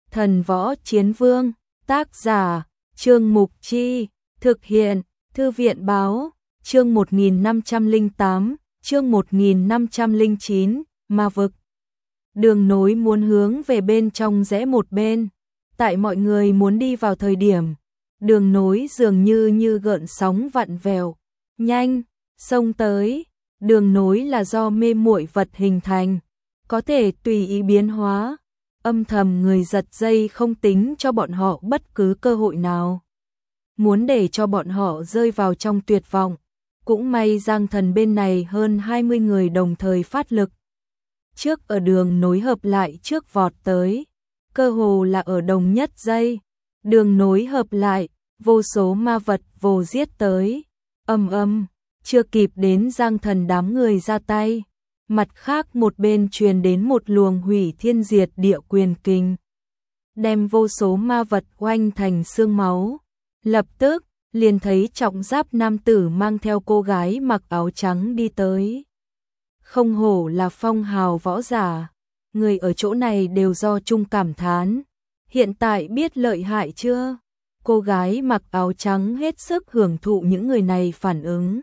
Thần Võ Chiến Vương, tác giả, Trương Mục Chi, thực hiện, Thư viện Báo, chương 1508, chương 1509, Ma Vực. Đường nối muốn hướng về bên trong rẽ một bên, tại mọi người muốn đi vào thời điểm, đường nối dường như gợn sóng vặn vẹo, nhanh, xông tới, đường nối là do mê muội vật hình thành, có thể tùy ý biến hóa, âm thầm người giật dây không tính cho bọn họ bất cứ cơ hội nào. Muốn để cho bọn họ rơi vào trong tuyệt vọng, cũng may Giang Thần bên này hơn 20 người đồng thời phát lực. Trước ở đường nối hợp lại trước vọt tới, cơ hồ là ở đồng nhất giây, đường nối hợp lại, vô số ma vật vồ giết tới, chưa kịp đến Giang Thần đám người ra tay, mặt khác một bên truyền đến một luồng hủy thiên diệt địa quyền kinh, đem vô số ma vật oanh thành xương máu. Lập tức, liền thấy trọng giáp nam tử mang theo cô gái mặc áo trắng đi tới. Không hổ là phong hào võ giả, người ở chỗ này đều do chung cảm thán. Hiện tại biết lợi hại chưa? Cô gái mặc áo trắng hết sức hưởng thụ những người này phản ứng.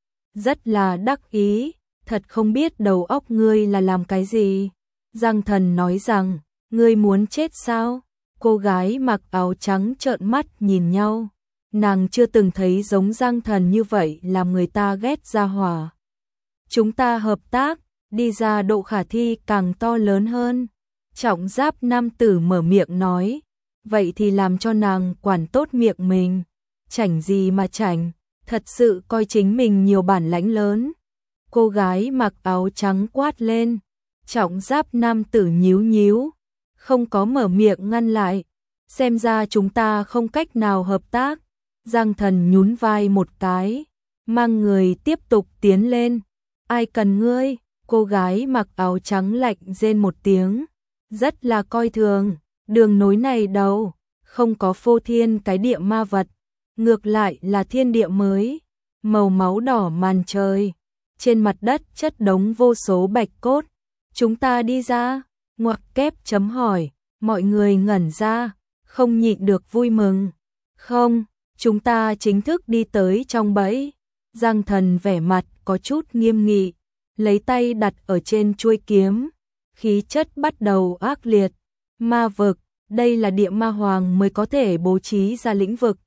Rất là đắc ý, thật không biết đầu óc ngươi là làm cái gì. Giang Thần nói rằng, ngươi muốn chết sao? Cô gái mặc áo trắng trợn mắt nhìn nhau. Nàng chưa từng thấy giống Giang Thần như vậy làm người ta ghét ra hỏa. Chúng ta hợp tác, đi ra độ khả thi càng to lớn hơn. Trọng giáp nam tử mở miệng nói. Vậy thì làm cho nàng quản tốt miệng mình. Chảnh gì mà chảnh, thật sự coi chính mình nhiều bản lãnh lớn. Cô gái mặc áo trắng quát lên. Trọng giáp nam tử nhíu nhíu, không có mở miệng ngăn lại. Xem ra chúng ta không cách nào hợp tác. Giang Thần nhún vai một cái, mang người tiếp tục tiến lên. Ai cần ngươi? Cô gái mặc áo trắng lạnh rên một tiếng, rất là coi thường. Đường nối này đâu, không có phô thiên cái địa ma vật, ngược lại là thiên địa mới, màu máu đỏ màn trời. Trên mặt đất chất đống vô số bạch cốt. Chúng ta đi ra, ngoặc kép chấm hỏi, mọi người ngẩn ra, không nhịn được vui mừng. Không, chúng ta chính thức đi tới trong bẫy. Giang Thần vẻ mặt có chút nghiêm nghị, lấy tay đặt ở trên chuôi kiếm, khí chất bắt đầu ác liệt. Ma vực, đây là địa ma hoàng mới có thể bố trí ra lĩnh vực.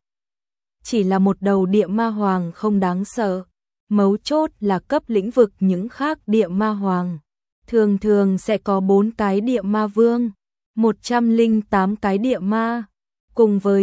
Chỉ là một đầu địa ma hoàng không đáng sợ, mấu chốt là cấp lĩnh vực những khác địa ma hoàng. Thường thường sẽ có 4 cái địa ma vương, 108 cái địa ma, cùng với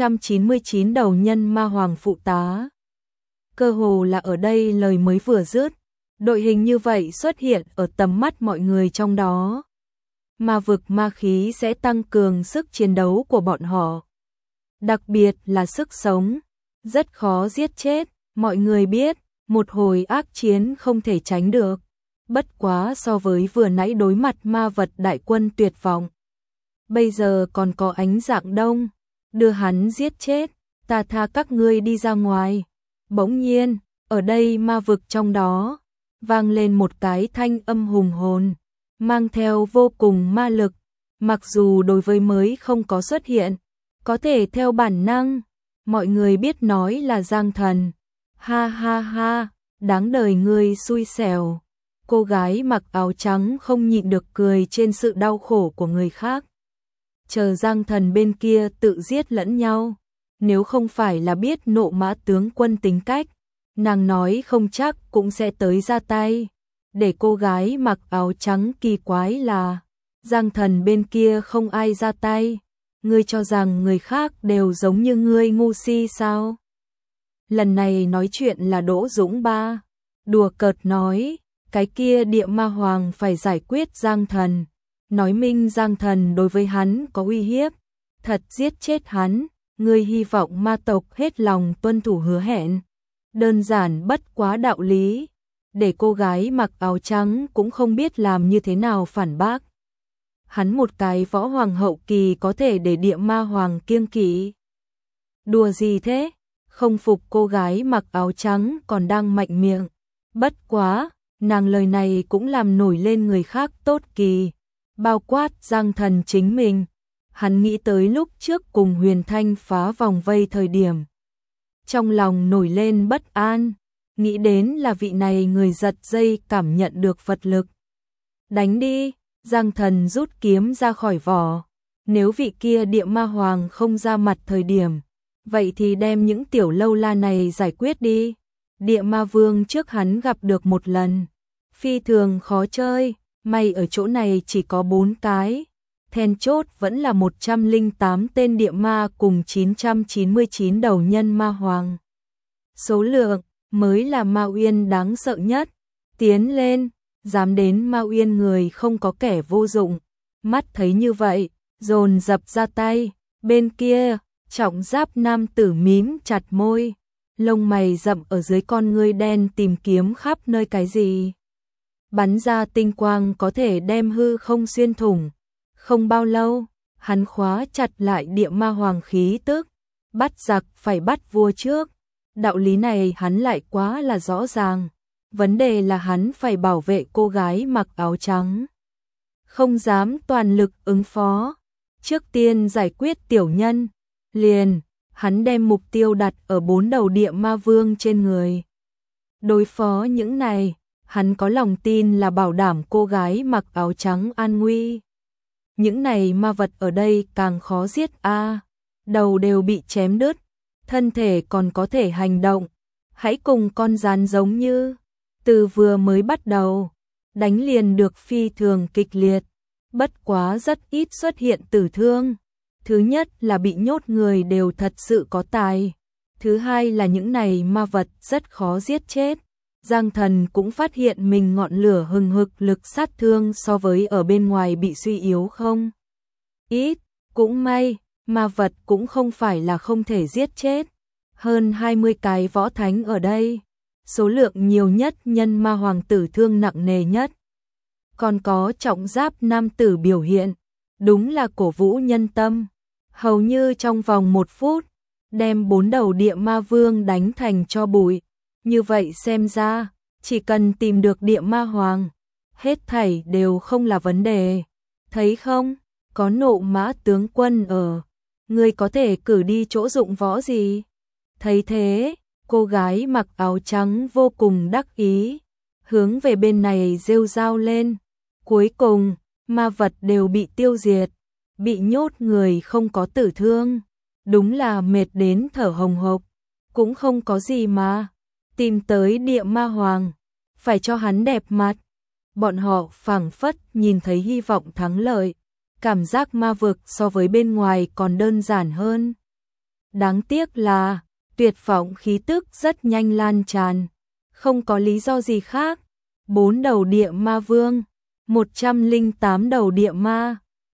999 đầu nhân ma hoàng phụ tá. Cơ hồ là ở đây lời mới vừa dứt, đội hình như vậy xuất hiện ở tầm mắt mọi người trong đó. Ma vực ma khí sẽ tăng cường sức chiến đấu của bọn họ, đặc biệt là sức sống, rất khó giết chết. Mọi người biết, một hồi ác chiến không thể tránh được, bất quá so với vừa nãy đối mặt ma vật đại quân tuyệt vọng. Bây giờ còn có Ánh Dạng Đông, đưa hắn giết chết, ta tha các ngươi đi ra ngoài. Bỗng nhiên, ở đây ma vực trong đó, vang lên một cái thanh âm hùng hồn, mang theo vô cùng ma lực, mặc dù đối với mới không có xuất hiện, có thể theo bản năng, mọi người biết nói là Giang Thần. Ha ha ha, đáng đời ngươi xui xẻo. Cô gái mặc áo trắng không nhịn được cười trên sự đau khổ của người khác. Chờ Giang Thần bên kia tự giết lẫn nhau, nếu không phải là biết Nộ Mã tướng quân tính cách, nàng nói không chắc cũng sẽ tới ra tay. Để cô gái mặc áo trắng kỳ quái là, Giang Thần bên kia không ai ra tay. Ngươi cho rằng người khác đều giống như ngươi ngu si sao? Lần này nói chuyện là Đỗ Dũng Ba, đùa cợt nói, cái kia địa ma hoàng phải giải quyết Giang Thần, nói minh Giang Thần đối với hắn có uy hiếp, thật giết chết hắn. Ngươi hy vọng ma tộc hết lòng tuân thủ hứa hẹn, đơn giản bất quá đạo lý. Để cô gái mặc áo trắng cũng không biết làm như thế nào phản bác. Hắn một cái võ hoàng hậu kỳ có thể để địa ma hoàng kiêng kỵ. Đùa gì thế? Không phục cô gái mặc áo trắng còn đang mạnh miệng. Bất quá, nàng lời này cũng làm nổi lên người khác tốt kỳ, bao quát Giang Thần chính mình. Hắn nghĩ tới lúc trước cùng Huyền Thanh phá vòng vây thời điểm. Trong lòng nổi lên bất an, nghĩ đến là vị này người giật dây cảm nhận được vật lực. Đánh đi, Giang Thần rút kiếm ra khỏi vỏ. Nếu vị kia địa ma hoàng không ra mặt thời điểm, vậy thì đem những tiểu lâu la này giải quyết đi. Địa ma vương trước hắn gặp được một lần, phi thường khó chơi, may ở chỗ này chỉ có 4 cái. Then chốt vẫn là 108 tên địa ma cùng 999 đầu nhân ma hoàng. Số lượng mới là Ma Uyên đáng sợ nhất. Tiến lên, dám đến Ma Uyên người không có kẻ vô dụng. Mắt thấy như vậy, dồn dập ra tay. Bên kia, trọng giáp nam tử mím chặt môi, lông mày rậm ở dưới con ngươi đen tìm kiếm khắp nơi cái gì. Bắn ra tinh quang có thể đem hư không xuyên thủng. Không bao lâu, hắn khóa chặt lại địa ma hoàng khí tức. Bắt giặc phải bắt vua trước. Đạo lý này hắn lại quá là rõ ràng. Vấn đề là hắn phải bảo vệ cô gái mặc áo trắng. Không dám toàn lực ứng phó. Trước tiên giải quyết tiểu nhân. Liền, hắn đem mục tiêu đặt ở 4 đầu địa ma vương trên người. Đối phó những này, hắn có lòng tin là bảo đảm cô gái mặc áo trắng an nguy. Những này ma vật ở đây càng khó giết đầu đều bị chém đứt, thân thể còn có thể hành động. Hãy cùng con rắn giống như, từ vừa mới bắt đầu, đánh liền được phi thường kịch liệt, bất quá rất ít xuất hiện tử thương. Thứ nhất là bị nhốt người đều thật sự có tài. Thứ hai là những này ma vật rất khó giết chết. Giang Thần cũng phát hiện mình ngọn lửa hừng hực lực sát thương so với ở bên ngoài bị suy yếu không ít, cũng may, ma vật cũng không phải là không thể giết chết. Hơn 20 cái võ thánh ở đây, số lượng nhiều nhất nhân ma hoàng tử thương nặng nề nhất. Còn có trọng giáp nam tử biểu hiện, đúng là cổ vũ nhân tâm. Hầu như trong vòng 1 phút, đem 4 đầu địa ma vương đánh thành tro bụi. Như vậy xem ra, chỉ cần tìm được địa ma hoàng, hết thảy đều không là vấn đề. Thấy không, có nộ mã tướng quân ở, người có thể cử đi chỗ dụng võ gì? Thấy thế, cô gái mặc áo trắng vô cùng đắc ý, hướng về bên này rêu rao lên. Cuối cùng, ma vật đều bị tiêu diệt, bị nhốt người không có tử thương. Đúng là mệt đến thở hồng hộc, cũng không có gì mà. Tìm tới địa ma hoàng, phải cho hắn đẹp mặt. Bọn họ phảng phất nhìn thấy hy vọng thắng lợi, cảm giác ma vực so với bên ngoài còn đơn giản hơn. Đáng tiếc là, tuyệt vọng khí tức rất nhanh lan tràn, không có lý do gì khác. 4 đầu địa ma vương, 108 đầu địa ma,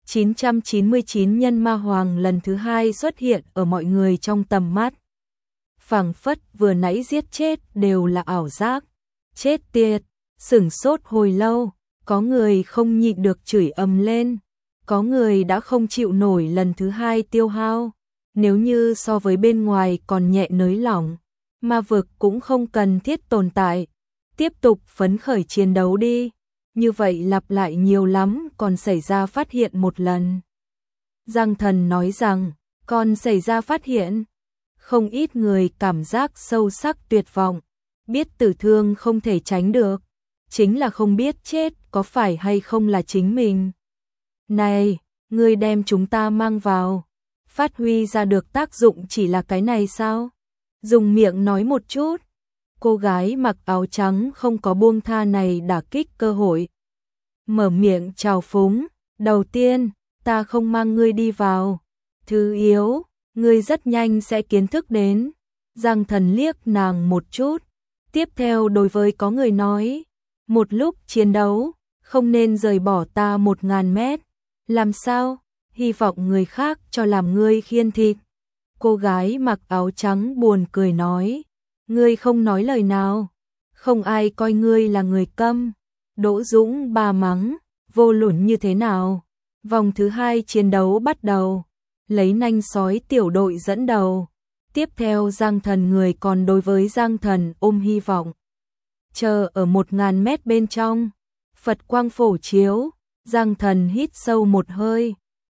999 nhân ma hoàng lần thứ 2 xuất hiện ở mọi người trong tầm mắt. Phảng phất vừa nãy giết chết đều là ảo giác. Chết tiệt, sửng sốt hồi lâu, có người không nhịn được chửi ầm lên, có người đã không chịu nổi lần thứ 2 tiêu hao. Nếu như so với bên ngoài còn nhẹ nới lỏng, ma vực cũng không cần thiết tồn tại. Tiếp tục phấn khởi chiến đấu đi, như vậy lặp lại nhiều lắm còn xảy ra phát hiện một lần. Giang Thần nói rằng, còn xảy ra phát hiện. Không ít người cảm giác sâu sắc tuyệt vọng, biết tử thương không thể tránh được, chính là không biết chết có phải hay không là chính mình. Này, ngươi đem chúng ta mang vào, phát huy ra được tác dụng chỉ là cái này sao? Dùng miệng nói một chút. Cô gái mặc áo trắng không có buông tha này đả kích cơ hội. Mở miệng chào phúng, đầu tiên, ta không mang ngươi đi vào. Thứ yếu, ngươi rất nhanh sẽ kiến thức đến. Giang Thần liếc nàng một chút. Tiếp theo đối với có người nói, một lúc chiến đấu, không nên rời bỏ ta 1000 mét. Làm sao? Hy vọng người khác cho làm ngươi khiên thịt. Cô gái mặc áo trắng buồn cười nói, ngươi không nói lời nào, không ai coi ngươi là người câm. Đỗ Dũng bà mắng, vô luận như thế nào. Vòng thứ 2 chiến đấu bắt đầu, lấy nanh sói tiểu đội dẫn đầu. Tiếp theo Giang Thần người còn đối với Giang Thần ôm hy vọng. Chờ ở 1000 mét bên trong, Phật quang phổ chiếu, Giang Thần hít sâu một hơi,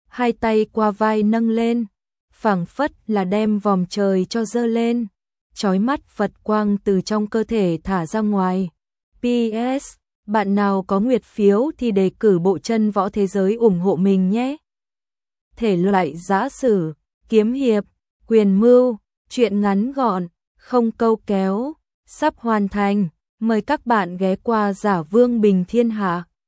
hai tay qua vai nâng lên, phảng phất là đem vòm trời cho dơ lên, chói mắt Phật quang từ trong cơ thể thả ra ngoài. PS, bạn nào có nguyệt phiếu thì đề cử bộ chân võ thế giới ủng hộ mình nhé. Thể loại giã sử, kiếm hiệp, quyền mưu, truyện ngắn gọn, không câu kéo, sắp hoàn thành. Mời các bạn ghé qua Giả Vương Bình Thiên Hạ.